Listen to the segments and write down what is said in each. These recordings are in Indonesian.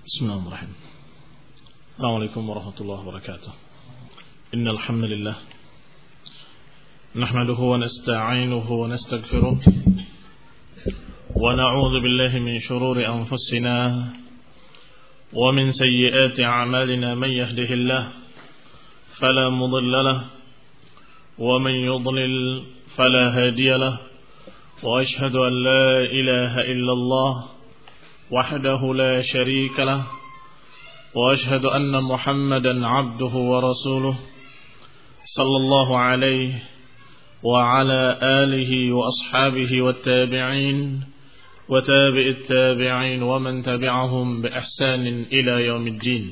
Bismillahirrahmanirrahim. Assalamualaikum warahmatullahi wabarakatuh. Innal hamdalillah nahmaduhu wa nasta'inuhu wa nastaghfiruh wa na'udzu billahi min shururi anfusina wa min sayyiati a'malina man yahdihillahu fala mudilla lahu wa man yudlil fala hadiya lahu wa ashhadu an la ilaha illallah وحده لا شريك له وأشهد أن محمدا عبده ورسوله صلى الله عليه وعلى آله وأصحابه والتابعين وتابع التابعين ومن تبعهم بإحسان إلى يوم الدين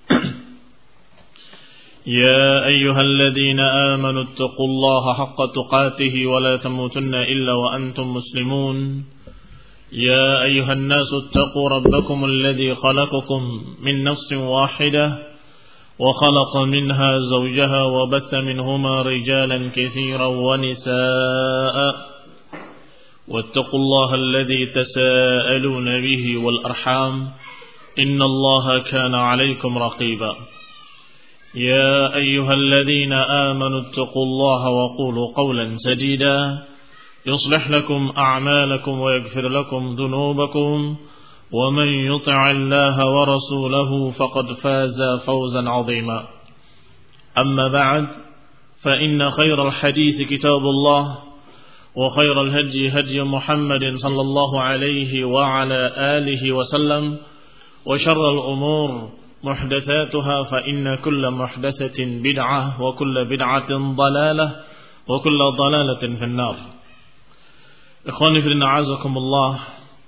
يا أيها الذين آمنوا اتقوا الله حق تقاته ولا تموتن إلا وأنتم مسلمون يا أيها الناس اتقوا ربكم الذي خلقكم من نفس واحدة وخلق منها زوجها وبث منهما رجالا كثيرا ونساء واتقوا الله الذي تساءلون به والأرحام إن الله كان عليكم رقيبا يا أيها الذين آمنوا اتقوا الله وقولوا قولا سديدا يصلح لكم أعمالكم ويغفر لكم ذنوبكم ومن يطع الله ورسوله فقد فاز فوزا عظيما أما بعد فإن خير الحديث كتاب الله وخير الهدي هدي محمد صلى الله عليه وعلى آله وسلم وشر الأمور محدثاتها فإن كل محدثة بدعة وكل بدعة ضلالة وكل ضلالة في النار. Ikhwani fillah azakumullah.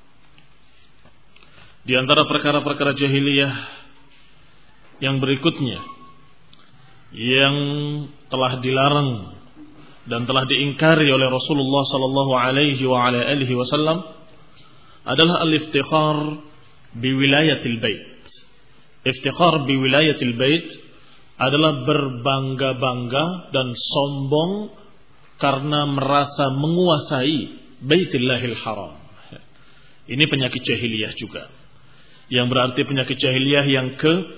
Di antara perkara-perkara jahiliyah yang berikutnya yang telah dilarang dan telah diingkari oleh Rasulullah sallallahu alaihi wa ala alihi wasallam adalah al-iftikhar bi wilayatil bait. Iftikhar bi wilayatil bait adalah berbangga-bangga dan sombong karena merasa menguasai Baitillahil Haram. Ini penyakit jahiliyah juga. Yang berarti penyakit jahiliyah yang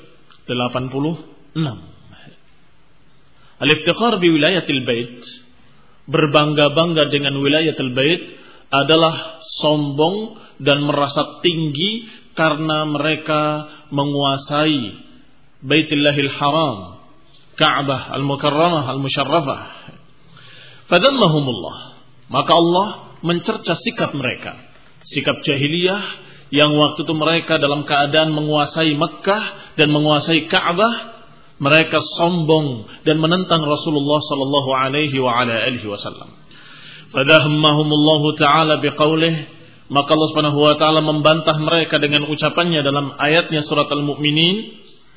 ke-86. Al-iftikhar bi wilayatil bait, berbangga-bangga dengan wilayatil bait adalah sombong dan merasa tinggi karena mereka menguasai Baitillahil Haram, Ka'bah al-Mukarramah al-Musyarrafah. Fadammahumullah. Maka Allah mencerca sikap mereka, sikap jahiliyah yang waktu itu mereka dalam keadaan menguasai Mekkah dan menguasai Ka'bah, mereka sombong dan menentang Rasulullah sallallahu alaihi wa ala alihi wasallam. Fadahammahumullahu taala biqaulih, maka Allah Subhanahu wa taala membantah mereka dengan ucapannya dalam ayatnya surat Al-Mu'minin,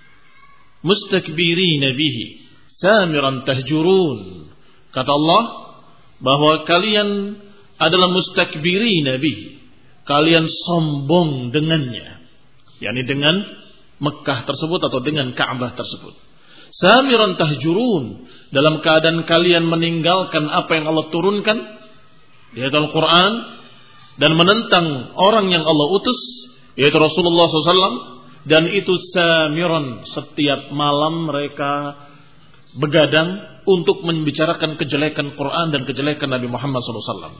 mustakbirina bihi samiran tahjurun. Kata Allah bahwa kalian adalah mustakbirina bihi, kalian sombong dengannya, yakni dengan Mekkah tersebut atau dengan Ka'bah tersebut. Samiran tahjurun, dalam keadaan kalian meninggalkan apa yang Allah turunkan yaitu Al-Quran dan menentang orang yang Allah utus yaitu Rasulullah SAW, dan itu samiran, setiap malam mereka begadang untuk membicarakan kejelekan Quran dan kejelekan Nabi Muhammad SAW.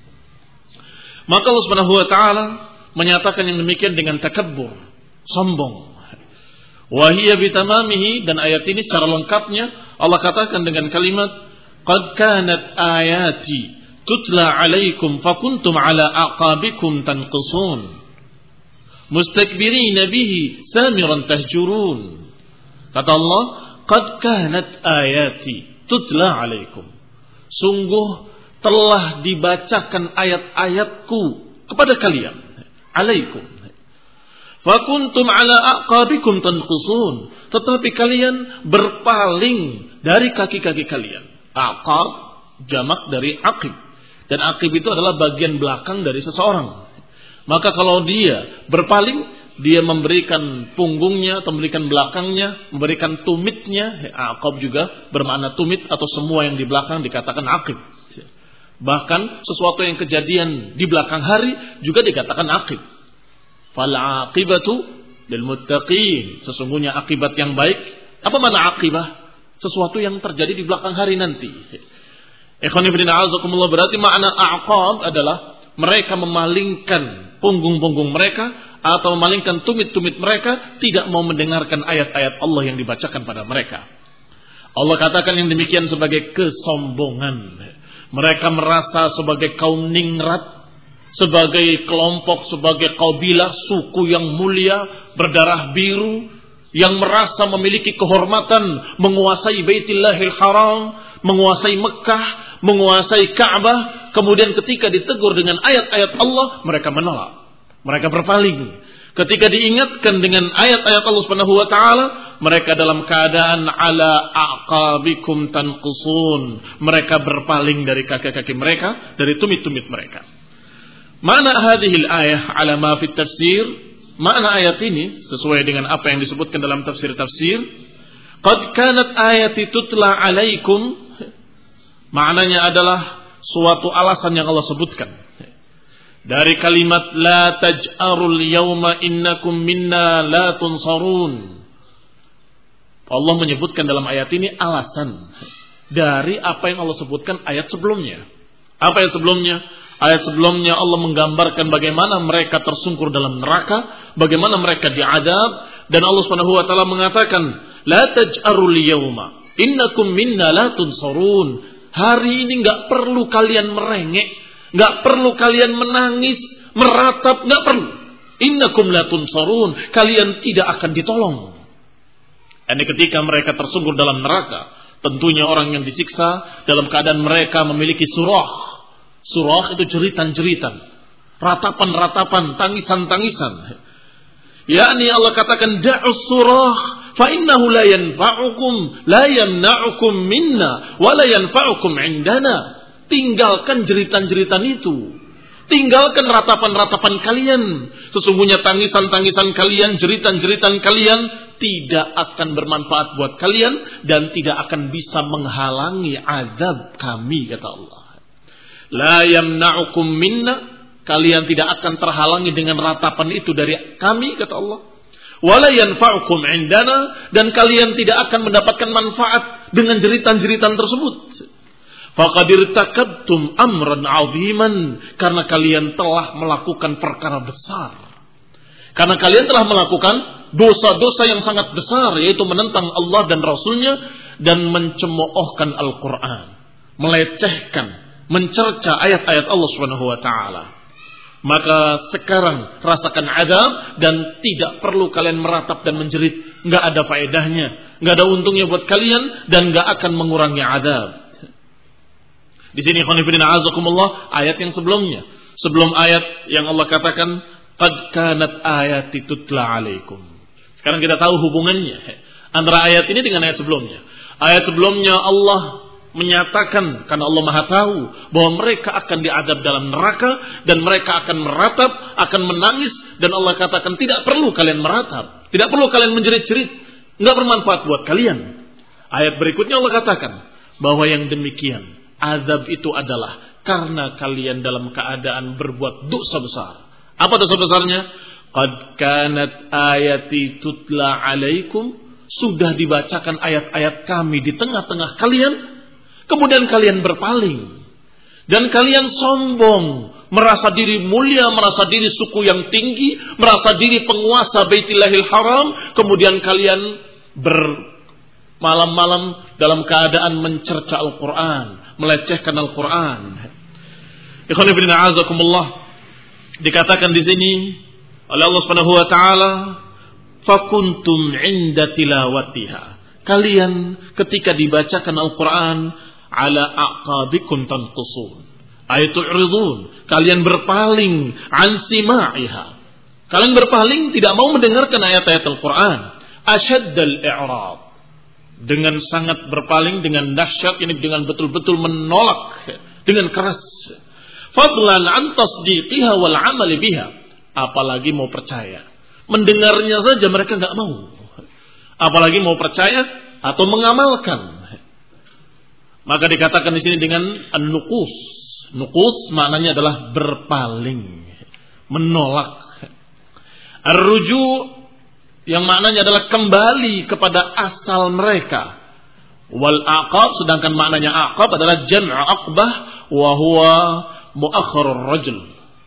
Maka Allah Subhanahu wa taala menyatakan yang demikian dengan takabbur, sombong. Wa hiya bitamamihi, dan ayat ini secara lengkapnya Allah katakan dengan kalimat qad kanat ayati tutla alaikum fakuntum ala aqabikum tanqusun mustakbirina bihi samiran tahjurun. Kata Allah, qad kanat ayati tutla alaikum, sungguh telah dibacakan ayat-ayatku kepada kalian, alaikum. Fakuntum ala aqabikum tanqusun, tetapi kalian berpaling dari kaki-kaki kalian. Aqab jamak dari aqib, dan aqib itu adalah bagian belakang dari seseorang. Maka kalau dia berpaling, dia memberikan punggungnya atau memberikan belakangnya, memberikan tumitnya. Aqab juga bermakna tumit atau semua yang di belakang dikatakan aqib. Bahkan sesuatu yang kejadian di belakang hari juga dikatakan aqib. Fal aqibatu lil muttaqin. Sesungguhnya akibat yang baik. Apa makna akibah? Sesuatu yang terjadi di belakang hari nanti. Ikhwan fillah a'azakumullah, berarti makna aqab adalah mereka memalingkan punggung-punggung mereka atau memalingkan tumit-tumit mereka, tidak mau mendengarkan ayat-ayat Allah yang dibacakan pada mereka. Allah katakan yang demikian sebagai kesombongan. Mereka merasa sebagai kaum ningrat, sebagai kelompok, sebagai kabilah, suku yang mulia, berdarah biru, yang merasa memiliki kehormatan, menguasai Baitillahil Haram, menguasai Mekah, menguasai Ka'bah. Kemudian ketika ditegur dengan ayat-ayat Allah, mereka menolak, mereka berpaling. Ketika diingatkan dengan ayat-ayat Allah Subhanahu wa taala, mereka dalam keadaan ala aqabikum tanqusun. Mereka berpaling dari kaki-kaki mereka, dari tumit-tumit mereka. Makna hadhil ayah ala ma fi tafsir, makna ayat ini sesuai dengan apa yang disebutkan dalam tafsir-tafsir. Qad kanat ayati tutla alaikum, maknanya adalah suatu alasan yang Allah sebutkan. Dari kalimat la taj'arul yawma innakum minna la tunsarun. Allah menyebutkan dalam ayat ini alasan dari apa yang Allah sebutkan ayat sebelumnya. Apa ayat sebelumnya? Ayat sebelumnya Allah menggambarkan bagaimana mereka tersungkur dalam neraka, bagaimana mereka diadab, dan Allah Subhanahu wa taala mengatakan la taj'arul yawma innakum minna la tunsarun. Hari ini enggak perlu kalian merengek, enggak perlu kalian menangis, meratap, enggak perlu. Innakum la tunsarun, kalian tidak akan ditolong. Ini ketika mereka tersungkur dalam neraka, tentunya orang yang disiksa dalam keadaan mereka memiliki surah. Surah itu jeritan-jeritan, ratapan-ratapan, tangisan-tangisan. Yakni Allah katakan da'us surah fa innahu la yanfa'ukum la yamna'ukum minna wa la yanfa'ukum 'indana. Tinggalkan jeritan-jeritan itu. Tinggalkan ratapan-ratapan kalian. Sesungguhnya tangisan-tangisan kalian, jeritan-jeritan kalian tidak akan bermanfaat buat kalian dan tidak akan bisa menghalangi azab kami, kata Allah. La yamna'ukum minna, kalian tidak akan terhalangi dengan ratapan itu dari kami, kata Allah. Wala yanfa'ukum 'indana, dan kalian tidak akan mendapatkan manfaat dengan jeritan-jeritan tersebut. Faqad irtakabtum amran 'aziman, karena kalian telah melakukan perkara besar. Karena kalian telah melakukan dosa-dosa yang sangat besar, yaitu menentang Allah dan Rasulnya dan mencemoohkan Al-Quran, melecehkan, mencerca ayat-ayat Allah Subhanahu wa taala. Maka sekarang rasakan azab dan tidak perlu kalian meratap dan menjerit. Enggak ada faedahnya, enggak ada untungnya buat kalian dan enggak akan mengurangi azab. Di sini khonifidina azakumullah, ayat yang sebelumnya, sebelum ayat yang Allah katakan qad kanat ayati tutla alaikum. Sekarang kita tahu hubungannya antara ayat ini dengan ayat sebelumnya. Ayat sebelumnya Allah menyatakan, karena Allah Maha tahu bahwa mereka akan diadab dalam neraka dan mereka akan meratap, akan menangis, dan Allah katakan tidak perlu kalian meratap, tidak perlu kalian menjerit-jerit, enggak bermanfaat buat kalian. Ayat berikutnya Allah katakan bahwa yang demikian azab itu adalah karena kalian dalam keadaan berbuat dosa besar. Apa dosa besarnya? Qad kanat ayati tutla alaikum, sudah dibacakan ayat-ayat kami di tengah-tengah kalian, kemudian kalian berpaling dan kalian sombong, merasa diri mulia, merasa diri suku yang tinggi, merasa diri penguasa Baitillahil Haram, kemudian kalian malam-malam dalam keadaan mencerca Al-Quran, melecehkan Al-Quran. Ikhwan fillah a'azakumullah, dikatakan di sini oleh Allah Subhanahu wa taala, fakuntum 'inda tilawatiha. Kalian ketika dibacakan Al-Quran ala aqabikum tanqusun. Ayatul ridun, kalian berpaling an sima'iha. Kalian berpaling, tidak mau mendengarkan ayat-ayat Al-Quran. Asyaddal i'rab, dengan sangat berpaling, dengan dahsyat, ini dengan betul-betul menolak dengan keras. Fadlan an tasdiqiha wal amali biha, apalagi mau percaya. Mendengarnya saja mereka enggak mau, apalagi mau percaya atau mengamalkan. Maka dikatakan di sini dengan an-nuqus. Nuqus maknanya adalah berpaling, menolak. Ar-ruju' yang maknanya adalah kembali kepada asal mereka. Wal aqab, sedangkan maknanya aqab adalah jam'u aqbah wa huwa muakhkharur rajul.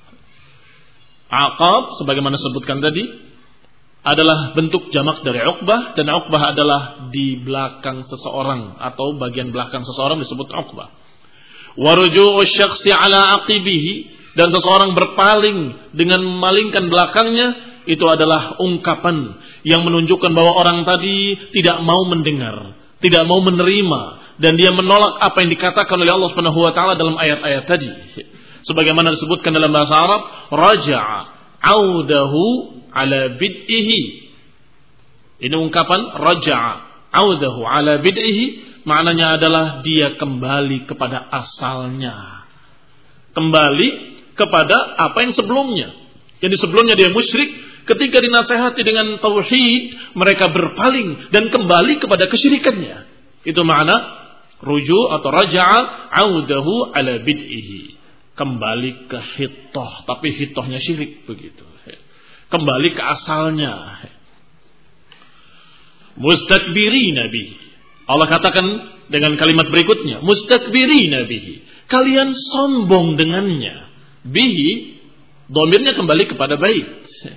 Aqab sebagaimana sebutkan tadi adalah bentuk jamak dari uqbah, dan uqbah adalah di belakang seseorang atau bagian belakang seseorang disebut uqbah. Wa ruju'u syakhsi ala aqibihi, dan seseorang berpaling dengan memalingkan belakangnya, itu adalah ungkapan yang menunjukkan bahwa orang tadi tidak mau mendengar, tidak mau menerima, dan dia menolak apa yang dikatakan oleh Allah Subhanahu wa taala dalam ayat-ayat tadi. Sebagaimana disebutkan dalam bahasa Arab, raja'a audahu ala bid'ihi. Ini ungkapan raja'a audahu ala bid'ihi, maknanya adalah dia kembali kepada asalnya. Kembali kepada apa yang sebelumnya. Jadi sebelumnya dia musyrik, ketika dinasihati dengan tauhid, mereka berpaling dan kembali kepada kesyirikannya. Itu makna ruju' atau raja'a audahu ala bid'ihi. Kembali ke hittoh, tapi hittohnya syirik begitu. Kembali ke asalnya. Mustakbirina bihi. Allah katakan dengan kalimat berikutnya, mustakbirina bihi. Kalian sombong dengannya. Bihi, dhamirnya kembali kepada bait.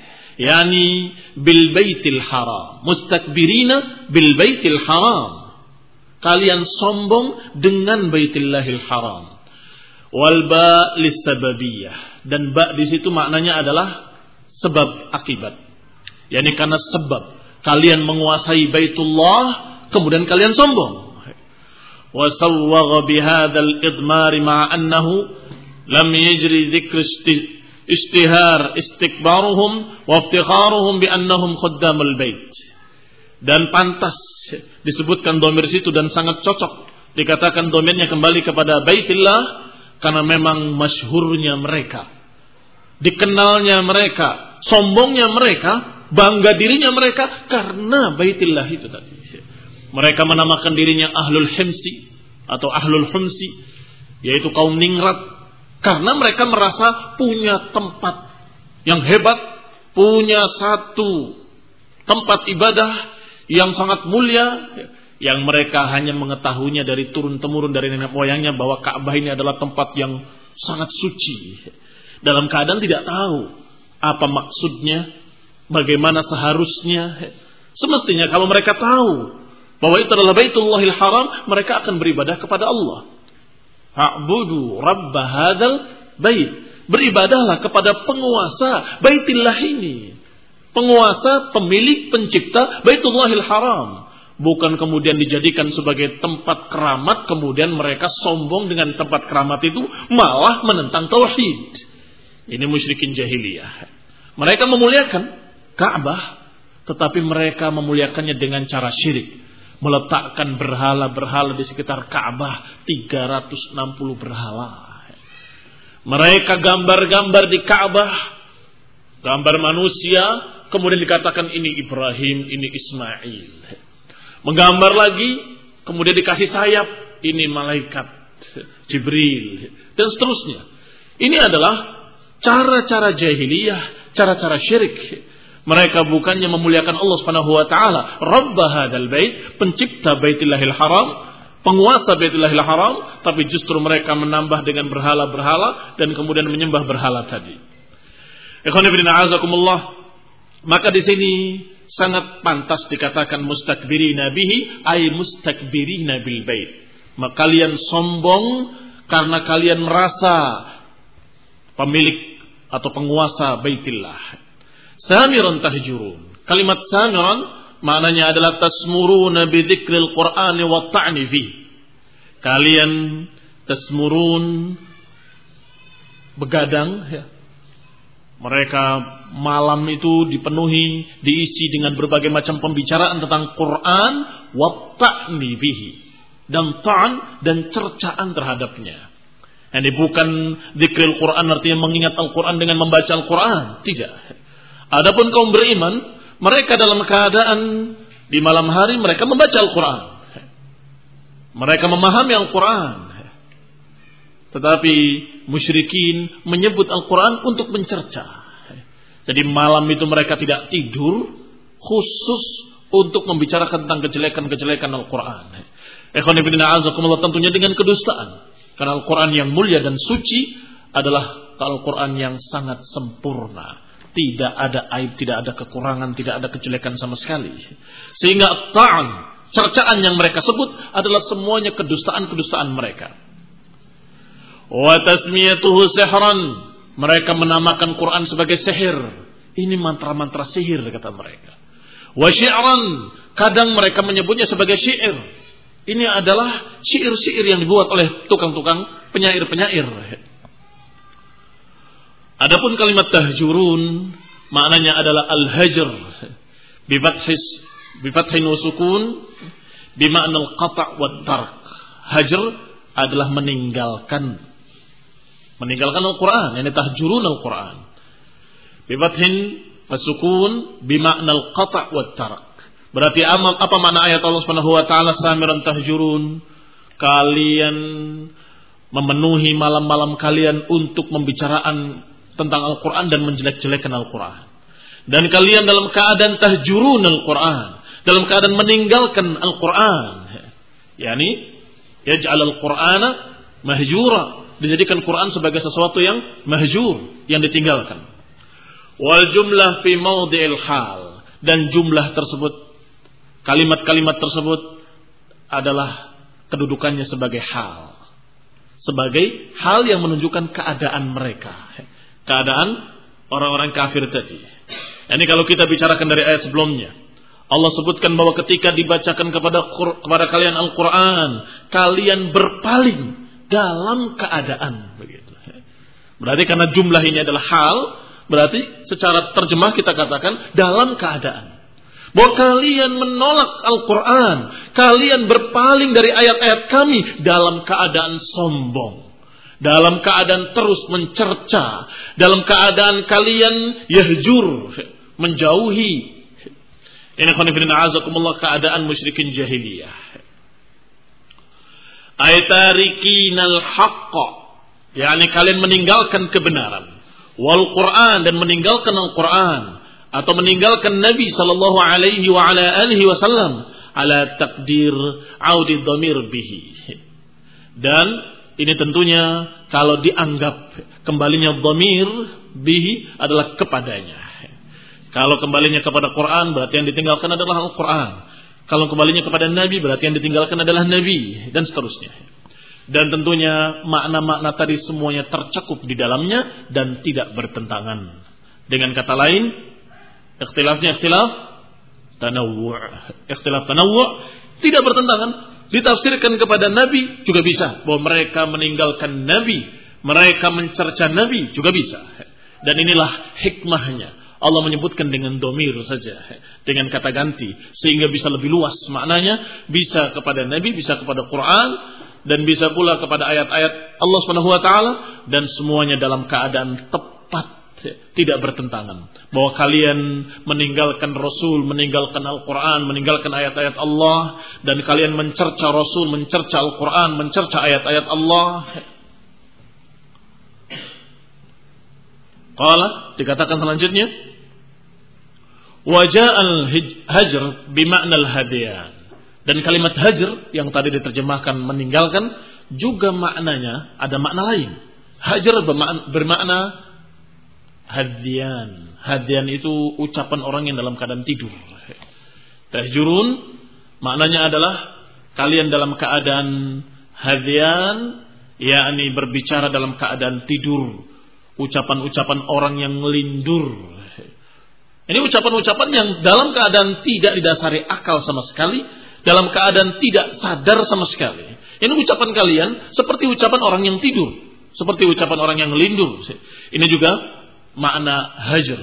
Yani bil baitil haram. Mustakbirina bil baitil haram. Kalian sombong dengan baitillahil haram. Wal ba lisababiyah, dan ba di situ maknanya adalah sebab akibat. Yani karena sebab kalian menguasai Baitullah, kemudian kalian sombong. Wa sawwagha bihadzal idmar ma'a annahu lam yajri dzikr istihar istikbaruhum wa iftikharuhum bi annahum khuddamul bait. Dan pantas disebutkan dhamir situ dan sangat cocok dikatakan dhamirnya kembali kepada Baitillah, karena memang masyhurnya mereka, dikenalnya mereka, sombongnya mereka, bangga dirinya mereka karena Baitillah itu tadi. Mereka menamakan dirinya Ahlul Himsi atau Ahlul Humsi, yaitu kaum ningrat, karena mereka merasa punya tempat yang hebat, punya satu tempat ibadah yang sangat mulia, yang mereka hanya mengetahuinya dari turun-temurun dari nenek moyangnya, bahwa Ka'bah ini adalah tempat yang sangat suci. Dalam keadaan tidak tahu apa maksudnya, bagaimana seharusnya. Semestinya kalau mereka tahu bahwa itu adalah Baitullahil Haram, mereka akan beribadah kepada Allah. A'budu rabba hadzal bait. Beribadahlah kepada penguasa Baitillah ini. Penguasa, pemilik, pencipta Baitullahil Haram. Bukan kemudian dijadikan sebagai tempat keramat, kemudian mereka sombong dengan tempat keramat itu, malah menentang tauhid. Ini musyrikin jahiliyah. Mereka memuliakan Ka'bah, tetapi mereka memuliakannya dengan cara syirik. Meletakkan berhala-berhala di sekitar Ka'bah, 360 berhala. Mereka gambar-gambar di Ka'bah, gambar manusia, kemudian dikatakan ini Ibrahim, ini Ismail. Menggambar lagi, kemudian dikasih sayap, ini malaikat Jibril, dan seterusnya. Ini adalah cara-cara jahiliyah, cara-cara syirik. Mereka bukannya memuliakan Allah Subhanahu wa taala, Rabb hadzal bait, pencipta Baitillahil Haram, penguasa Baitillahil Haram, tapi justru mereka menambah dengan berhala-berhala dan kemudian menyembah berhala tadi. Ikhwan fillah a'azakumullah. Maka di sini sangat pantas dikatakan mustakbirina bihi, ay mustakbirina bil bait. Maka kalian sombong karena kalian merasa pemilik atau penguasa Baitillah. Samiran tahjurun. Kalimat samiran maknanya adalah tasmuruna bi dzikril Qur'ani wa ta'ni fi. Kalian tasmurun, begadang ya. Mereka malam itu dipenuhi, diisi dengan berbagai macam pembicaraan tentang Quran, wa ta'ni bihi, dan ta'n dan cercaan terhadapnya. Ini bukan dzikril Quran artinya mengingat Al-Quran dengan membaca Al-Quran, tidak. Adapun kaum beriman, mereka dalam keadaan di malam hari mereka membaca Al-Quran, mereka memahami Al-Quran. Tetapi musyrikin menyebut Al-Quran untuk mencerca. Jadi malam itu mereka tidak tidur, khusus untuk membicarakan tentang kejelekan-kejelekan Al-Quran. Ikhwan fillah azakumullah, tentunya dengan kedustaan. Karena Al-Quran yang mulia dan suci adalah Al-Quran yang sangat sempurna. Tidak ada aib, tidak ada kekurangan, tidak ada kejelekan sama sekali. Sehingga ta'an, cercaan yang mereka sebut adalah semuanya kedustaan-kedustaan mereka. Wa tasmiyatuhu sihran, mereka menamakan Quran sebagai sihir. Ini mantra-mantra sihir kata mereka. Wa syi'ran, kadang mereka menyebutnya sebagai syair. Ini adalah syair-syair yang dibuat oleh tukang-tukang penyair-penyair. Adapun kalimat tahjurun maknanya adalah al-hajr bi fathin wa sukun bi ma'na al-qata' wa tark. Hajr adalah meninggalkan Al-Quran, yani tahjurun Al-Quran. Bi fathin wa sukun bi ma'na al-qata' wa tark. Berarti apa makna ayat Allah Subhanahu wa taala samiran tahjurun? Kalian memenuhi malam-malam kalian untuk pembicaraan tentang Al-Quran dan menjelek-jelekan Al-Quran. Dan kalian dalam keadaan tahjurun Al-Quran, dalam keadaan meninggalkan Al-Quran. Yani yaj'al Al-Qur'ana mahjura, dijadikan Quran sebagai sesuatu yang mahjur, yang ditinggalkan. Wal jumlah fi mawdi'il hal, dan jumlah tersebut, kalimat-kalimat tersebut adalah kedudukannya sebagai hal. Sebagai hal yang menunjukkan keadaan mereka. Keadaan orang-orang kafir tadi. Ini kalau kita bicarakan dari ayat sebelumnya, Allah sebutkan bahwa ketika dibacakan kepada kalian Al-Quran, kalian berpaling dalam keadaan begitu. Berarti karena jumlah ini adalah hal, berarti secara terjemah kita katakan dalam keadaan bahwa kalian menolak Al-Quran, kalian berpaling dari ayat-ayat kami dalam keadaan sombong, dalam keadaan terus mencerca, dalam keadaan kalian yahjur, menjauhi. Ini khonifidin a'azakumullah, keadaan musyrikin jahiliyah. Aytarikinal haqqa, yakni kalian meninggalkan kebenaran. Wal Quran, dan meninggalkan Al-Quran, atau meninggalkan Nabi sallallahu alaihi wa ala alihi wasallam ala takdir audi dhamir bihi. Dan ini tentunya kalau dianggap kembalinya dhamir bihi adalah kepadanya. Kalau kembalinya kepada Quran berarti yang ditinggalkan adalah Al-Quran. Kalau kembalinya kepada Nabi berarti yang ditinggalkan adalah Nabi, dan seterusnya. Dan tentunya makna-makna tadi semuanya tercakup di dalamnya dan tidak bertentangan. Dengan kata lain, ikhtilaf tanawwu' tidak bertentangan. Ditafsirkan kepada Nabi juga bisa, bahwa mereka meninggalkan Nabi, mereka mencerca Nabi juga bisa. Dan inilah hikmahnya, Allah menyebutkan dengan dhamir saja, dengan kata ganti, sehingga bisa lebih luas maknanya, bisa kepada Nabi, bisa kepada Quran, dan bisa pula kepada ayat-ayat Allah Subhanahu wa taala, dan semuanya dalam keadaan tepat, tidak bertentangan. Bahwa kalian meninggalkan Rasul, meninggalkan Al-Quran, meninggalkan ayat-ayat Allah, dan kalian mencerca Rasul, mencerca Al-Quran, mencerca ayat-ayat Allah. Qala, dikatakan selanjutnya, waja'al hajr bima'nal hadiyan. Dan kalimat hajr yang tadi diterjemahkan meninggalkan juga maknanya ada makna lain. Hajr bermakna hadiyan. Hadiyan itu ucapan orang yang dalam keadaan tidur. Tahjurun maknanya adalah kalian dalam keadaan hadiyan, yakni berbicara dalam keadaan tidur. Ucapan-ucapan orang yang lindur. Ini ucapan-ucapan yang dalam keadaan tidak didasari akal sama sekali, dalam keadaan tidak sadar sama sekali. Ini ucapan kalian seperti ucapan orang yang tidur, seperti ucapan orang yang lindur. Ini juga makna hajr.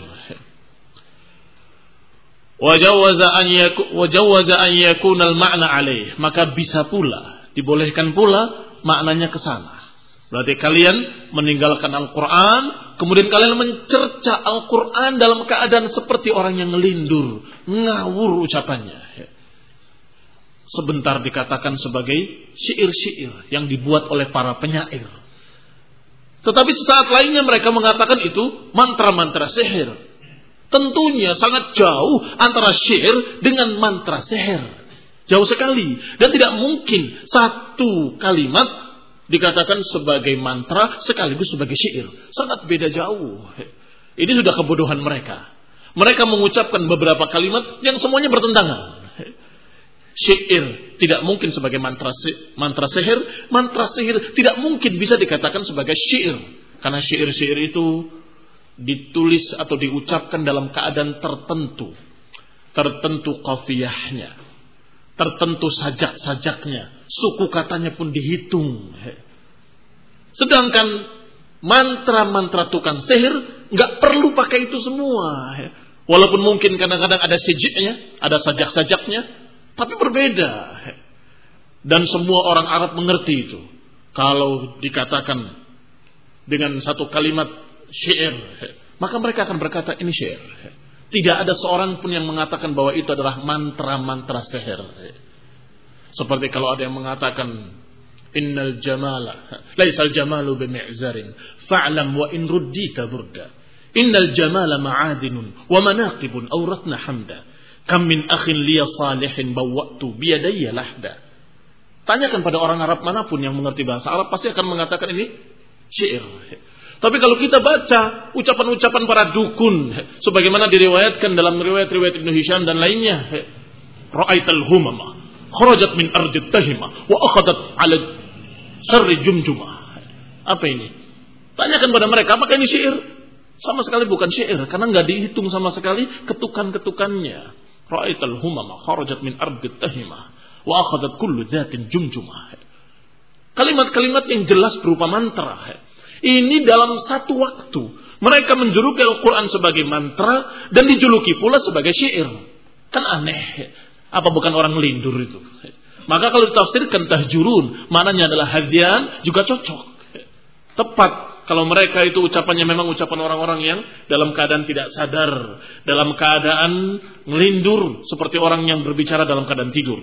Wajawaza an yakuna al-ma'na alaih, maka bisa pula, dibolehkan pula maknanya ke sana. Berarti kalian meninggalkan Al-Quran, kemudian kalian mencerca Al-Quran dalam keadaan seperti orang yang lindur, ngawur ucapannya. Sebentar dikatakan sebagai syair-syair yang dibuat oleh para penyair. Tetapi sesaat lainnya mereka mengatakan itu mantra-mantra sihir. Tentunya sangat jauh antara syair dengan mantra sihir. Jauh sekali. Dan tidak mungkin satu kalimat dikatakan sebagai mantra sekaligus sebagai syair. Sangat beda jauh. Ini sudah kebodohan mereka. Mereka mengucapkan beberapa kalimat yang semuanya bertentangan. Syair tidak mungkin sebagai mantra sihir. Mantra sihir tidak mungkin bisa dikatakan sebagai syair. Karena syair-syair itu ditulis atau diucapkan dalam keadaan tertentu. Tertentu qafiyahnya. Tertentu sajak-sajaknya. Suku katanya pun dihitung. Sedangkan mantra-mantra tukang sihir nggak perlu pakai itu semua. Walaupun mungkin kadang-kadang ada sijiknya, ada sajak-sajaknya, tapi berbeda. Dan semua orang Arab mengerti itu. Kalau dikatakan dengan satu kalimat syair, maka mereka akan berkata ini syair. Tidak ada seorang pun yang mengatakan bahwa itu adalah mantra-mantra sihir. Seperti kalau ada yang mengatakan innal jamala laisal jamalu bimi'zarin fa'lam wa in ruddita burda innal jamala ma'adinun wa manaqibun awratna hamda kam min akhin liya salihin bawwatu biyadayya lahda. Tanyakan pada orang Arab manapun yang mengerti bahasa Arab pasti akan mengatakan ini syair. Tapi kalau kita baca ucapan-ucapan para dukun sebagaimana diriwayatkan dalam riwayat-riwayat Ibnu Hisham dan lainnya, ra'aital humama kharajat min ardit tahima wa akhadat 'ala syarri jumjumah. Apa ini? Tanyakan pada mereka apakah ini syair? Sama sekali bukan syair karena enggak dihitung sama sekali ketukan-ketukannya. Ra'aital humama kharajat min ardit tahima wa akhadat kullu dzatin jumjumah. Kalimat-kalimat yang jelas berupa mantra. Ini dalam satu waktu. Mereka menjuluki Al-Quran sebagai mantra dan dijuluki pula sebagai syair. Kan aneh. Apa bukan orang lindur itu? Maka kalau ditafsirkan tahjurun, maknanya adalah hadian, juga cocok. Tepat. Kalau mereka itu ucapannya memang ucapan orang-orang yang dalam keadaan tidak sadar. Dalam keadaan melindur. Seperti orang yang berbicara dalam keadaan tidur.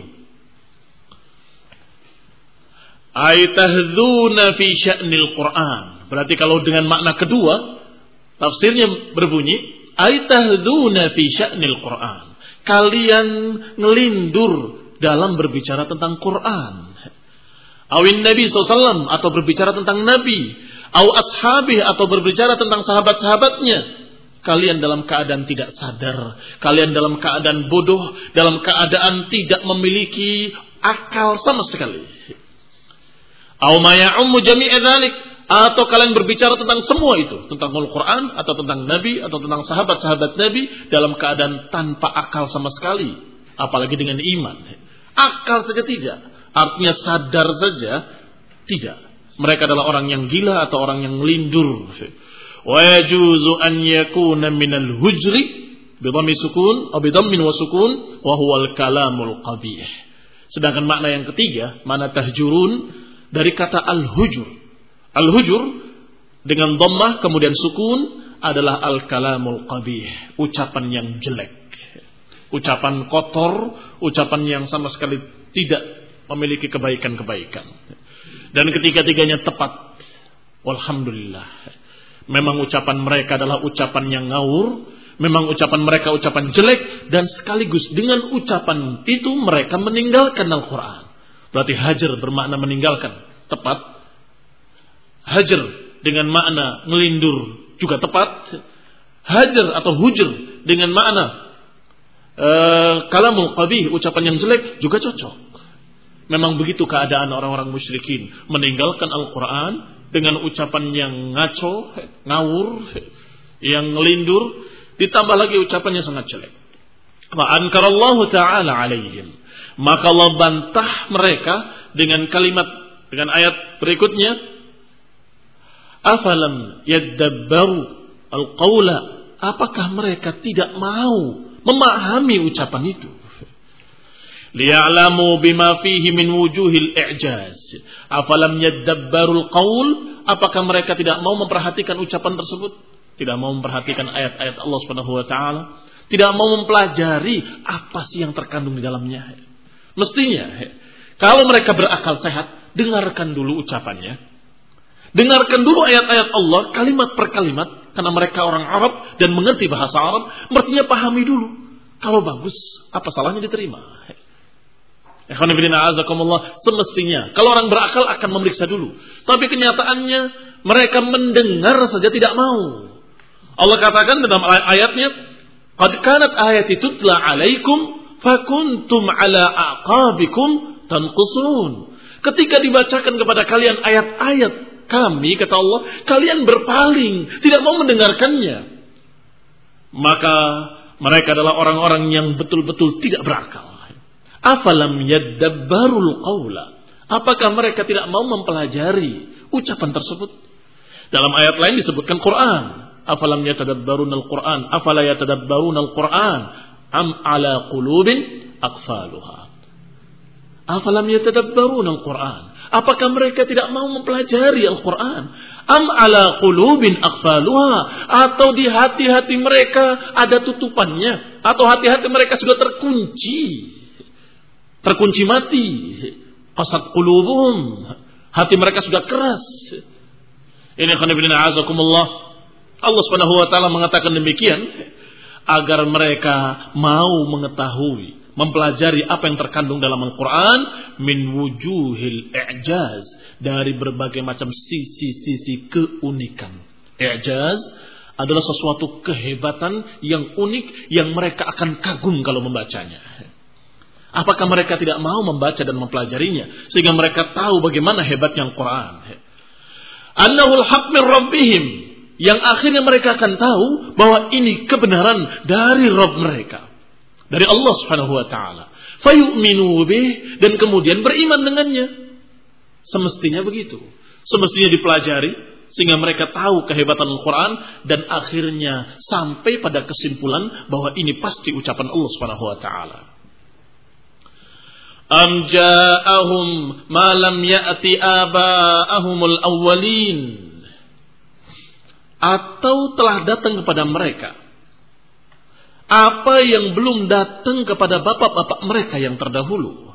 Aitahduna fi sya'nil Qur'an. Berarti kalau dengan makna kedua, tafsirnya berbunyi, aitahduna fi sya'nil Qur'an. Kalian ngelindur dalam berbicara tentang Quran. Awin Nabi SAW atau berbicara tentang Nabi. Aw ashabih atau berbicara tentang sahabat-sahabatnya. Kalian dalam keadaan tidak sadar. Kalian dalam keadaan bodoh. Dalam keadaan tidak memiliki akal sama sekali. Aw ma ya'ummu jami'a dzalik. Atau kalian berbicara tentang semua itu. Tentang Al-Quran, atau tentang Nabi, atau tentang sahabat-sahabat Nabi. Dalam keadaan tanpa akal sama sekali. Apalagi dengan iman. Akal saja tidak. Artinya sadar saja tidak. Mereka adalah orang yang gila atau orang yang melindur. Wa yajuzu an yakuna minal hujri bidhammi sukun atau bidhammin wa sukun wa huwal kalamul qabih. Sedangkan makna yang ketiga, makna tahjurun dari kata al-hujur. Al-hujur dengan dhammah kemudian sukun adalah al-kalamul qabih, ucapan yang jelek. Ucapan kotor, ucapan yang sama sekali tidak memiliki kebaikan-kebaikan. Dan ketiga-tiganya tepat. Walhamdulillah. Memang ucapan mereka adalah ucapan yang ngawur, memang ucapan mereka ucapan jelek, dan sekaligus dengan ucapan itu mereka meninggalkan Al-Quran. Berarti hajar bermakna meninggalkan, tepat. Hajar dengan makna ngelindur juga tepat. Hajar atau hujur dengan makna kalamul qabih, ucapan yang jelek juga cocok. Memang begitu keadaan orang-orang musyrikin, meninggalkan Al-Quran dengan ucapan yang ngaco, ngawur, yang ngelindur, ditambah lagi ucapannya sangat jelek. Wa ankarallahu ta'ala alaihim. Maka Allah bantah mereka dengan kalimat, dengan ayat berikutnya, afalam yaddabbaru al-qawla. Apakah mereka tidak mau memahami ucapan itu? Liya'lamu bima fihi min wujuhil i'jaz. Afalam yaddabbaru al-qawl. Apakah mereka tidak mau memperhatikan ucapan tersebut? Tidak mau memperhatikan ayat-ayat Allah Subhanahu wa taala? Tidak mau mempelajari apa sih yang terkandung di dalamnya? Mestinya kalau mereka berakal sehat, dengarkan dulu ucapannya. Dengarkan dulu ayat-ayat Allah, kalimat per kalimat, karena mereka orang Arab dan mengerti bahasa Arab, mestinya pahami dulu. Kalau bagus, apa salahnya diterima? Semestinya kalau orang berakal akan memeriksa dulu. Tapi kenyataannya mereka mendengar saja tidak mau. Allah katakan dalam ayatnya, qad kanat ayati tutla alaikum fakuntum ala aqabikum tanqusun. Ketika dibacakan kepada kalian ayat-ayat kami, kata Allah, kalian berpaling, tidak mau mendengarkannya. Maka mereka adalah orang-orang yang betul-betul tidak berakal. Afalam yaddabbarul qawla. Apakah mereka tidak mau mempelajari ucapan tersebut? Dalam ayat lain disebutkan Quran. Afalam yatadabbarunal Quran. Afala yatadabbarunal Quran. Am ala qulubin aqfaluha. Afalam yatadabbarunal Quran. Apakah mereka tidak mau mempelajari Al-Quran? Am ala qulubin aqfaluha. Atau di hati-hati mereka ada tutupannya. Atau hati-hati mereka sudah terkunci mati. Qasat qulubuhum. Hati mereka sudah keras. Ini khonibina azakumullah. Allah Subhanahu wa taala mengatakan demikian agar mereka mau mengetahui, mempelajari apa yang terkandung dalam Al-Qur'an min wujuhil i'jaz, dari berbagai macam sisi-sisi keunikan. I'jaz adalah sesuatu kehebatan yang unik yang mereka akan kagum kalau membacanya. Apakah mereka tidak mau membaca dan mempelajarinya sehingga mereka tahu bagaimana hebatnya Al-Quran? Annahul haq min rabbihim, yang akhirnya mereka akan tahu bahwa ini kebenaran dari Rabb mereka, dari Allah Subhanahu wa taala. Fayu'minu bih, dan kemudian beriman dengannya. Semestinya begitu. Semestinya dipelajari sehingga mereka tahu kehebatan Al-Quran dan akhirnya sampai pada kesimpulan bahwa ini pasti ucapan Allah Subhanahu wa taala. Am ja'ahum ma lam ya'ti aba'ahumul awwalin, atau telah datang kepada mereka apa yang belum datang kepada bapak-bapak mereka yang terdahulu.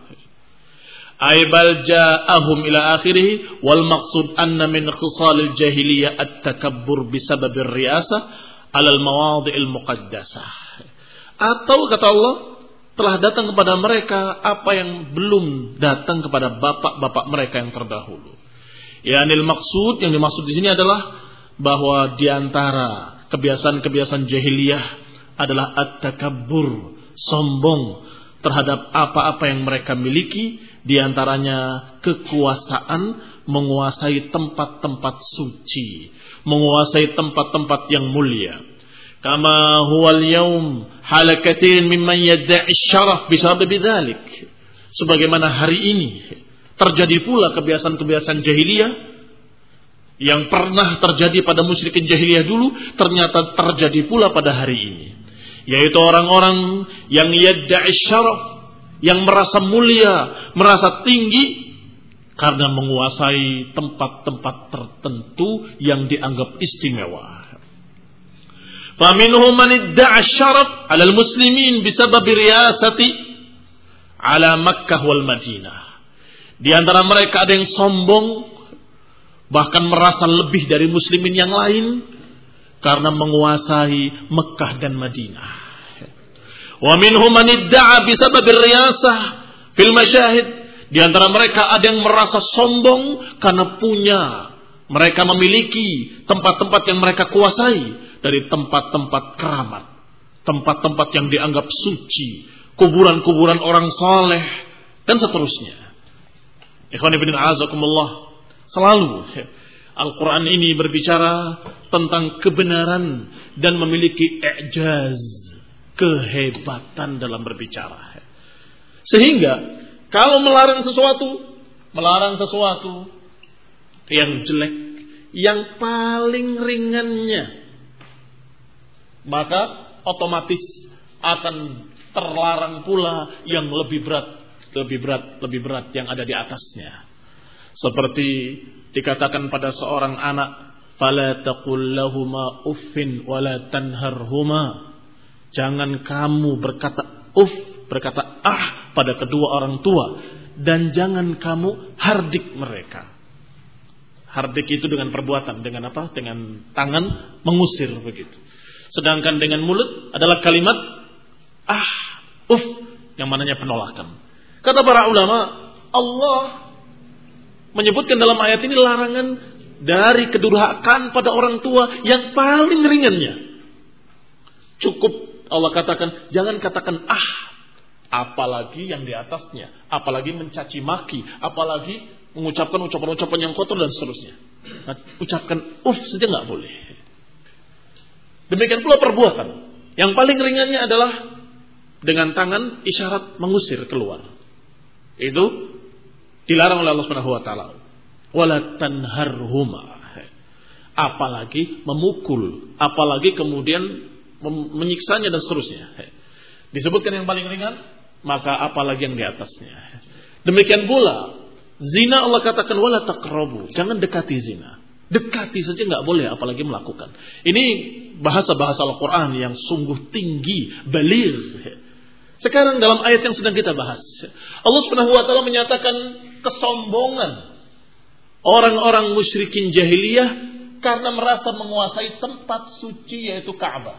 Aibal ja'ahum ila akhirih, wal maqsud anna min khisalil jahiliyah at-takabbur bisababir riyasah alal mawadhi'il muqaddasah. Atau kata Allah, telah datang kepada mereka apa yang belum datang kepada bapak-bapak mereka yang terdahulu. Yanil maksud, yang dimaksud di sini adalah bahwa di antara kebiasaan-kebiasaan jahiliyah adalah at-takabbur, sombong terhadap apa-apa yang mereka miliki, di antaranya kekuasaan, menguasai tempat-tempat suci, menguasai tempat-tempat yang mulia. Kama huwal yaum halakatin mimman yadda'i syaraf bisabab dzalik. Sebagaimana hari ini terjadi pula kebiasaan-kebiasaan jahiliyah yang pernah terjadi pada musyrikin jahiliyah dulu, ternyata terjadi pula pada hari ini. Yaitu orang-orang yang yadda'i syaraf, yang merasa mulia, merasa tinggi karena menguasai tempat-tempat tertentu yang dianggap istimewa. Faminhum man idda'a syaraf 'alal muslimin bisabab riyasati 'ala Makkah wal Madinah. Di antara mereka ada yang sombong, bahkan merasa lebih dari muslimin yang lain karena menguasai Mekah dan Madinah. Wa minhum man idda'a bisabab riyasah fil masyahid. Di antara mereka ada yang merasa sombong karena mereka memiliki tempat-tempat yang mereka kuasai, dari tempat-tempat keramat, tempat-tempat yang dianggap suci, kuburan-kuburan orang saleh, dan seterusnya. Ikhwan fillah a'azakumullah, selalu Al-Quran ini berbicara tentang kebenaran dan memiliki i'jaz, kehebatan dalam berbicara. Sehingga kalau melarang sesuatu yang jelek, yang paling ringannya, maka otomatis akan terlarang pula yang lebih berat yang ada di atasnya. Seperti dikatakan pada seorang anak, fala taqul lahuma uffin wala tanharhuma. Jangan kamu berkata pada kedua orang tua, dan jangan kamu hardik mereka. Hardik itu dengan perbuatan, dengan apa? Dengan tangan mengusir begitu. Sedangkan dengan mulut adalah kalimat yang mananya penolakan. Kata para ulama, Allah menyebutkan dalam ayat ini larangan dari kedurhakaan pada orang tua yang paling ringannya. Cukup Allah katakan, jangan katakan apalagi yang di atasnya, apalagi mencaci maki, apalagi mengucapkan ucapan-ucapan yang kotor dan seterusnya. Nah, ucapkan saja nggak boleh. Demikian pula perbuatan. Yang paling ringannya adalah dengan tangan isyarat mengusir keluar. Itu dilarang oleh Allah Subhanahu wa taala. Wala tanharhuma. Apalagi memukul, apalagi kemudian menyiksanya dan seterusnya. Disebutkan yang paling ringan, maka apalagi yang di atasnya. Demikian pula zina Allah katakan wala taqrabu, jangan dekati zina. Dekati saja enggak boleh apalagi melakukan. Ini bahasa-bahasa Al-Qur'an yang sungguh tinggi, baligh. Sekarang dalam ayat yang sedang kita bahas, Allah Subhanahu wa taala menyatakan kesombongan orang-orang musyrikin jahiliyah karena merasa menguasai tempat suci yaitu Ka'bah.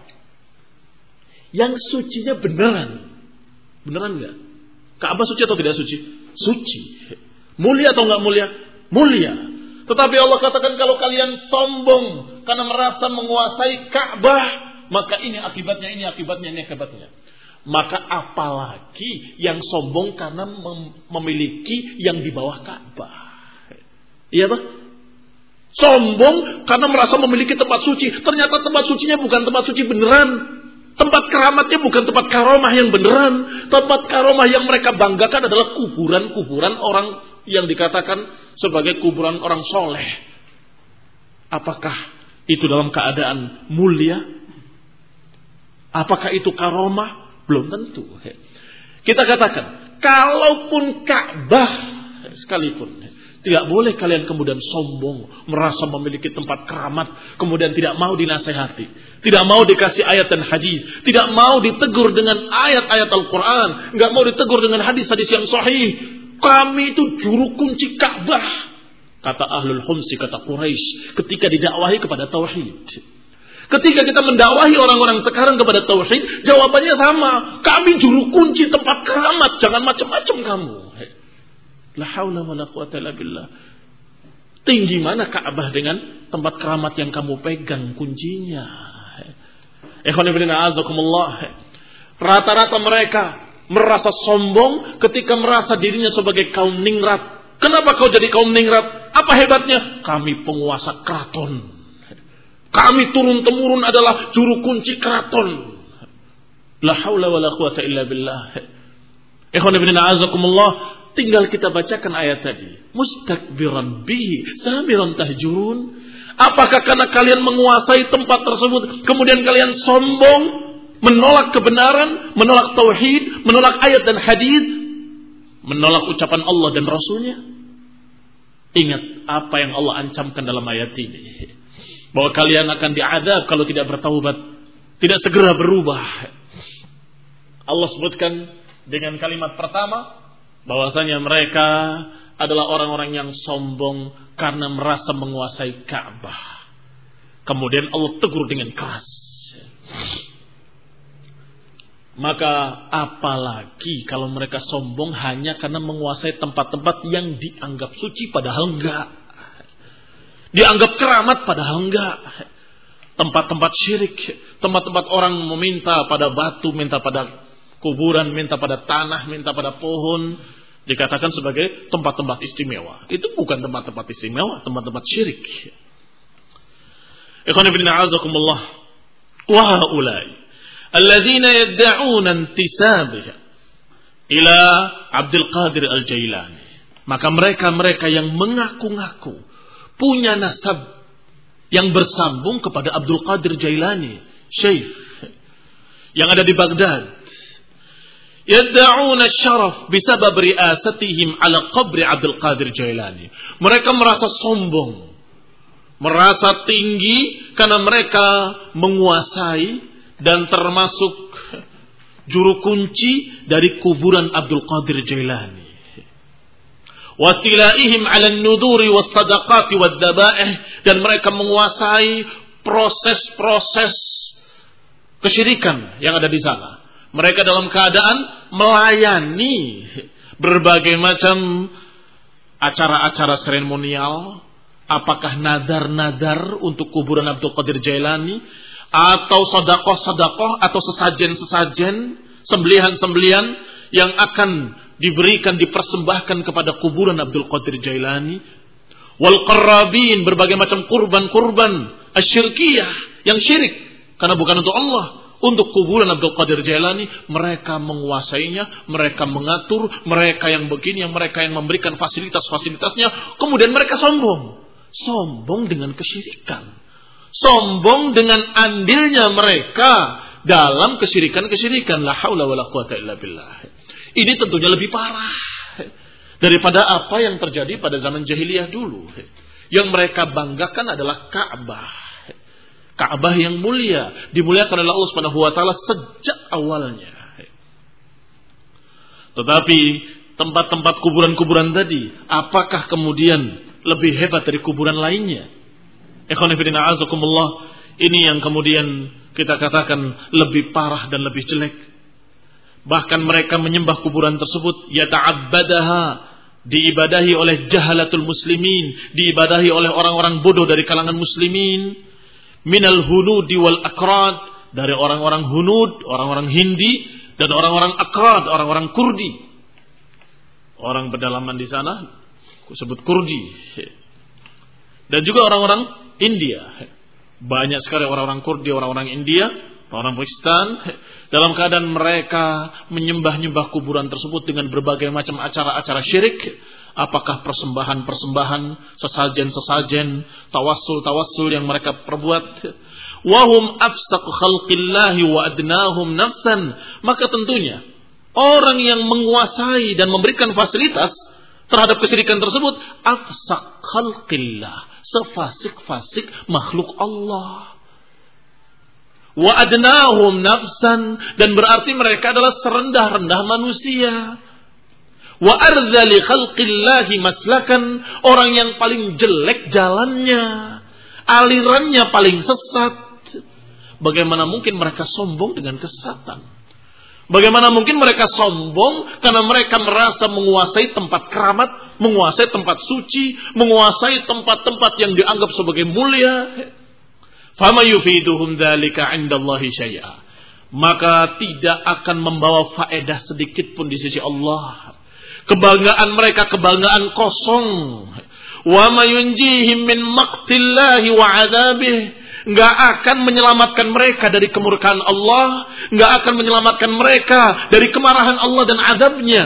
Yang sucinya beneran enggak? Ka'bah suci atau tidak suci? Suci. Mulia atau enggak mulia? Mulia. Tetapi Allah katakan kalau kalian sombong karena merasa menguasai Ka'bah, maka ini akibatnya, ini akibatnya, ini akibatnya. Maka apalagi yang sombong karena memiliki yang di bawah Ka'bah. Iya Pak? Sombong karena merasa memiliki tempat suci. Ternyata tempat sucinya bukan tempat suci beneran. Tempat keramatnya bukan tempat karomah yang beneran. Tempat karomah yang mereka banggakan adalah kuburan-kuburan orang yang dikatakan sebagai kuburan orang soleh. Apakah itu dalam keadaan mulia? Apakah itu karomah? Belum tentu. Kita katakan, kalaupun Ka'bah sekalipun, tidak boleh kalian kemudian sombong, merasa memiliki tempat keramat, kemudian tidak mau dinasehati, tidak mau dikasih ayat dan hadis, tidak mau ditegur dengan ayat-ayat Al-Quran, nggak mau ditegur dengan hadis-hadis yang sahih. Kami itu juru kunci Ka'bah, kata Ahlul Humsi, kata Quraisy, ketika didakwahi kepada tauhid. Ketika kita mendakwahi orang-orang sekarang kepada tauhid, jawabannya sama. Kami juru kunci tempat keramat, jangan macam-macam kamu. La haula wala quwata illa billah. Tinggi mana Ka'bah dengan tempat keramat yang kamu pegang kuncinya? Ikhwan fillah azakumullah. Rata-rata mereka merasa sombong ketika merasa dirinya sebagai kaum ningrat. Kenapa kau jadi kaum ningrat? Apa hebatnya? Kami penguasa keraton. Kami turun-temurun adalah juru kunci keraton. La haula wala quwata illa billah. Ikhwan fillah azakumullah. Tinggal kita bacakan ayat tadi. Mustakbiran bihi samiran tahjurun. Apakah karena kalian menguasai tempat tersebut, kemudian kalian sombong, menolak kebenaran, menolak tauhid, menolak ayat dan hadis, menolak ucapan Allah dan Rasulnya? Ingat apa yang Allah ancamkan dalam ayat ini. Bahwa kalian akan diadab kalau tidak bertaubat, tidak segera berubah. Allah sebutkan dengan kalimat pertama, bahwasanya mereka adalah orang-orang yang sombong karena merasa menguasai Ka'bah. Kemudian Allah tegur dengan keras. Maka apalagi kalau mereka sombong hanya karena menguasai tempat-tempat yang dianggap suci padahal enggak. Dianggap keramat padahal enggak. Tempat-tempat syirik, tempat-tempat orang meminta pada batu, minta pada kuburan, minta pada tanah, minta pada pohon, dikatakan sebagai tempat-tempat istimewa. Itu bukan tempat-tempat istimewa, tempat-tempat syirik. Ikhwan fillah azakumullah. Wa haula'i alladzina yad'una intisabaha ila Abdul Qadir Al-Jailani. Maka mereka yang mengaku-ngaku punya nasab yang bersambung kepada Abdul Qadir Jailani, syekh yang ada di Baghdad. Yad'una syaraf bisabab ri'asatihim ala qabri Abdul Qadir Jailani. Mereka merasa sombong, merasa tinggi karena mereka menguasai dan termasuk juru kunci dari kuburan Abdul Qadir Jailani. wa tilaihim 'ala an-nuduri was-sadaqati wad-daba'ih, dan mereka menguasai proses-proses kesyirikan yang ada di sana. Mereka dalam keadaan melayani berbagai macam acara-acara seremonial, apakah nadar-nadar untuk kuburan Abdul Qadir Jailani, atau sedekah-sedekah, atau sesajen-sesajen, sembelihan-sembelihan yang akan diberikan, dipersembahkan kepada kuburan Abdul Qadir Jailani. Wal qarrabin, berbagai macam kurban-kurban asyirkiyah yang syirik karena bukan untuk Allah, untuk kuburan Abdul Qadir Jailani. Mereka menguasainya, mereka mengatur, mereka yang begini, yang mereka yang memberikan fasilitas-fasilitasnya. Kemudian mereka sombong dengan kesyirikan, sombong dengan andilnya mereka dalam kesyirikan-kesyirikan. La haula wala quwata illa billah. Ini tentunya lebih parah daripada apa yang terjadi pada zaman jahiliyah dulu. Yang mereka banggakan adalah Ka'bah. Ka'bah yang mulia, dimuliakan oleh Allah Subhanahu wa taala sejak awalnya. Tetapi tempat-tempat kuburan-kuburan tadi, apakah kemudian lebih hebat dari kuburan lainnya? Ikhwan fillah a'azakumullah, ini yang kemudian kita katakan lebih parah dan lebih jelek. Bahkan mereka menyembah kuburan tersebut, yata'abbadaha, diibadahi oleh jahalatul muslimin, diibadahi oleh orang-orang bodoh dari kalangan muslimin. Minal hunudi wal akrad, dari orang-orang hunud, orang-orang Hindi, dan orang-orang akrad, orang-orang Kurdi. Orang pedalaman di sana disebut Kurdi. Dan juga orang-orang India. Banyak sekali orang-orang Kurdi, orang-orang India, orang Pakistan, dalam keadaan mereka menyembah-nyembah kuburan tersebut dengan berbagai macam acara-acara syirik. Apakah persembahan-persembahan, sesajen-sesajen, tawassul-tawassul yang mereka perbuat. Wahum afsaqu khalqillahi wa adnahum nafsan. Maka tentunya orang yang menguasai dan memberikan fasilitas terhadap kesyirikan tersebut, afsaq khalqillah, sefasik-fasik makhluk Allah. Wa adnahum nafsan, dan berarti mereka adalah serendah-rendah manusia. Wa ardhali khalqillahi maslakan, orang yang paling jelek jalannya, alirannya paling sesat. Bagaimana mungkin mereka sombong dengan kesesatan? Bagaimana mungkin mereka sombong karena mereka merasa menguasai tempat keramat, menguasai tempat suci, menguasai tempat-tempat yang dianggap sebagai mulia. Fama yufiduhum dzalika 'indallahi syai'a, maka tidak akan membawa faedah sedikit pun di sisi Allah. Kebanggaan mereka kebanggaan kosong. Wa ma yunjihim min maqtillahi wa 'adzabih, enggak akan menyelamatkan mereka dari kemurkaan Allah, enggak akan menyelamatkan mereka dari kemarahan Allah dan azabnya.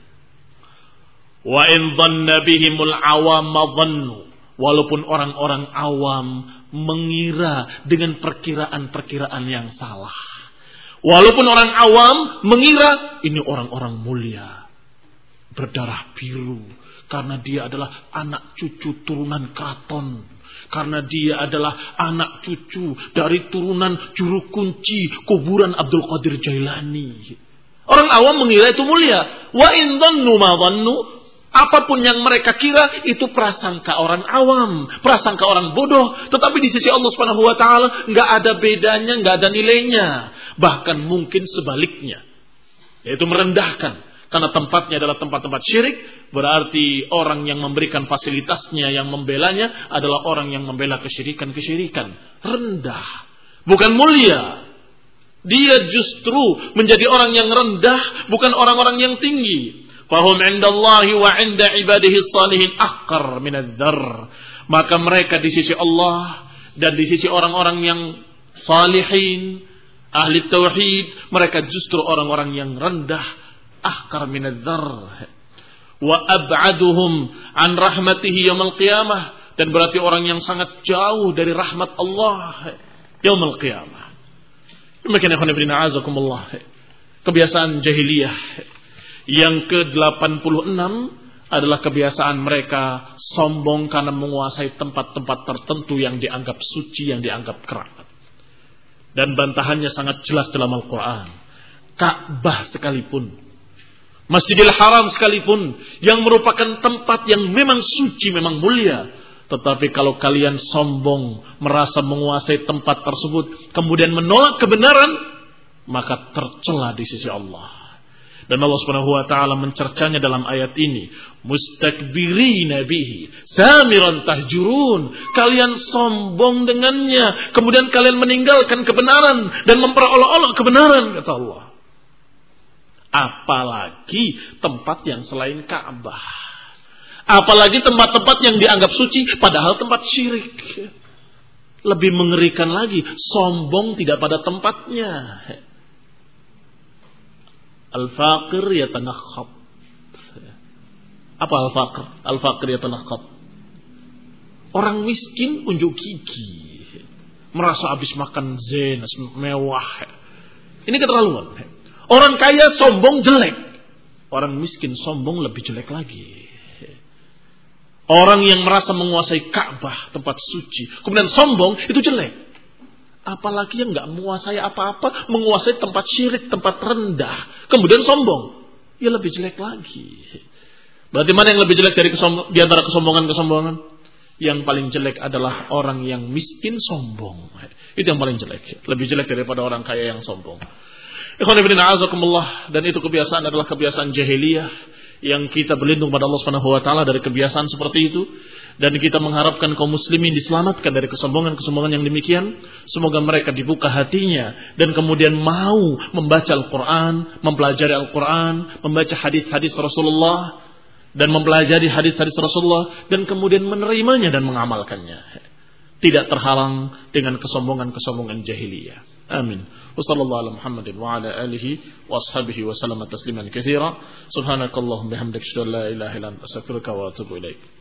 Wa in dhanna bihimul awam dhannu, walaupun orang-orang awam mengira dengan perkiraan-perkiraan yang salah. Walaupun orang awam mengira ini orang-orang mulia, berdarah biru, karena dia adalah anak cucu turunan keraton, karena dia adalah anak cucu dari turunan juru kunci kuburan Abdul Qadir Jailani. Orang awam mengira itu mulia. Wa in dhannu ma dhannu, apapun yang mereka kira itu prasangka orang awam, prasangka orang bodoh. Tetapi di sisi Allah Subhanahu wa taala enggak ada bedanya, enggak ada nilainya. Bahkan mungkin sebaliknya, yaitu merendahkan. Karena tempatnya adalah tempat-tempat syirik, berarti orang yang memberikan fasilitasnya, yang membelanya adalah orang yang membela kesyirikan-kesyirikan. Rendah, bukan mulia. Dia justru menjadi orang yang rendah, bukan orang-orang yang tinggi. Fahum indallahi wa inda ibadihi salihin ahqar minadh-dzarr. Maka mereka di sisi Allah dan di sisi orang-orang yang salihin, ahli tauhid, mereka justru orang-orang yang rendah, ahqar minadh-dzarr. Wa ab'aduhum an rahmatihi yaumil qiyamah, dan berarti orang yang sangat jauh dari rahmat Allah yaumil qiyamah. Demikian ikhwan fillah azakumullah. Kebiasaan jahiliyah yang ke-86 adalah kebiasaan mereka sombong karena menguasai tempat-tempat tertentu yang dianggap suci, yang dianggap keramat. Dan bantahannya sangat jelas dalam Al-Quran. Ka'bah sekalipun Masjidil Haram sekalipun yang merupakan tempat yang memang suci, memang mulia. Tetapi kalau kalian sombong, merasa menguasai tempat tersebut, kemudian menolak kebenaran, maka tercela di sisi Allah. Dan Allah Subhanahu wa taala mencercanya dalam ayat ini, mustakbirina bihi samiran tahjurun. Kalian sombong dengannya, kemudian kalian meninggalkan kebenaran dan memperolok-olok kebenaran, kata Allah. Apalagi tempat yang selain Ka'bah. Apalagi tempat-tempat yang dianggap suci padahal tempat syirik. Lebih mengerikan lagi, sombong tidak pada tempatnya. Al-faqir yatanakhab. Apa al-faqir? Al-faqir yatanakhab. Orang miskin unjuk gigi. Merasa habis makan zina, mewah. Ini keterlaluan. Orang kaya sombong jelek. Orang miskin sombong lebih jelek lagi. Orang yang merasa menguasai Ka'bah, tempat suci, kemudian sombong, itu jelek. Apalagi yang gak menguasai apa-apa, menguasai tempat syirik, tempat rendah, kemudian sombong. Ya lebih jelek lagi. Berarti mana yang lebih jelek di antara kesombongan-kesombongan? Yang paling jelek adalah orang yang miskin sombong. Itu yang paling jelek. Lebih jelek daripada orang kaya yang sombong. Ikhwan fillah a'azakumullah, dan itu kebiasaan adalah kebiasaan jahiliyah yang kita berlindung pada Allah Subhanahu wa taala dari kebiasaan seperti itu, dan kita mengharapkan kaum muslimin diselamatkan dari kesombongan-kesombongan yang demikian. Semoga mereka dibuka hatinya dan kemudian mau membaca Al-Qur'an, mempelajari Al-Qur'an, membaca hadis-hadis Rasulullah dan mempelajari hadis-hadis Rasulullah dan kemudian menerimanya dan mengamalkannya. Tidak terhalang dengan kesombongan-kesombongan jahiliyah. Amin. Wassallallahu ala Muhammadin wa ala alihi wa ashabihi wa sallama tasliman katsira. Subhanakallahumma bihamdika asyhadu an la ilaha illa anta astaghfiruka wa atubu ilaik.